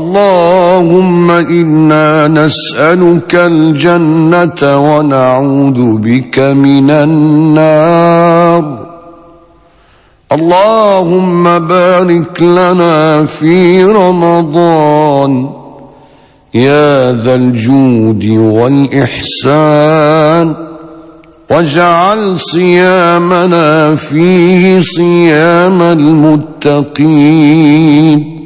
اللهم إنا نسألك الجنة ونعوذ بك من النار. اللهم بارك لنا في رمضان يا ذا الجود والإحسان، واجعل صيامنا فيه صيام المتقين،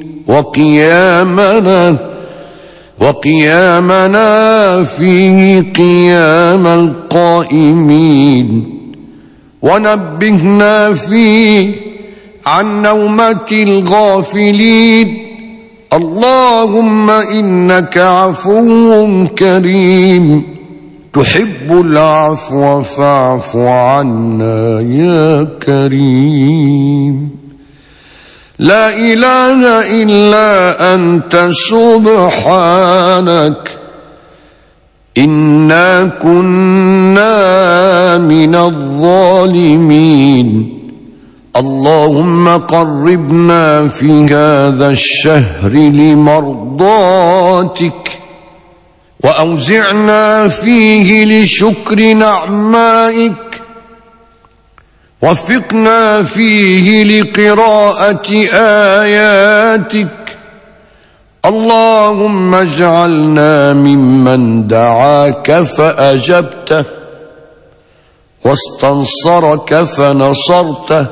وقيامنا فيه قيام القائمين، ونبهنا فيه عن نومة الغافلين. اللهم إنك عفو كريم تحب العفو فاعف عنا يا كريم. لا إله إلا أنت سبحانك إنا كنا من الظالمين. اللهم قربنا في هذا الشهر لمرضاتك، وأوزعنا فيه لشكر نعمائك، وفقنا فيه لقراءة آياتك. اللهم اجعلنا ممن دعاك فأجبته، واستنصرك فنصرته،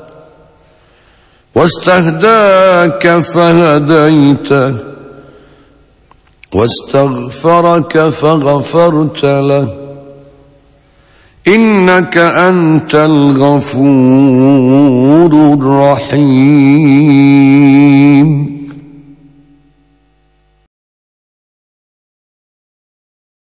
واستهداك فهديته، واستغفرك فغفرت له، إنك أنت الغفور الرحيم.